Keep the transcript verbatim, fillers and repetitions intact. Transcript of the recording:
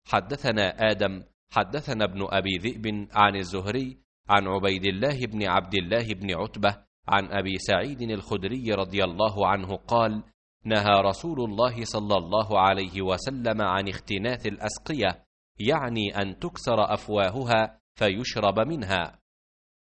حدثنا آدم حدثنا ابن أبي ذئب عن الزهري عن عبيد الله بن عبد الله بن عتبة عن أبي سعيد الخدري رضي الله عنه قال: نهى رسول الله صلى الله عليه وسلم عن اختناث الأسقية، يعني أن تكسر أفواهها فيشرب منها.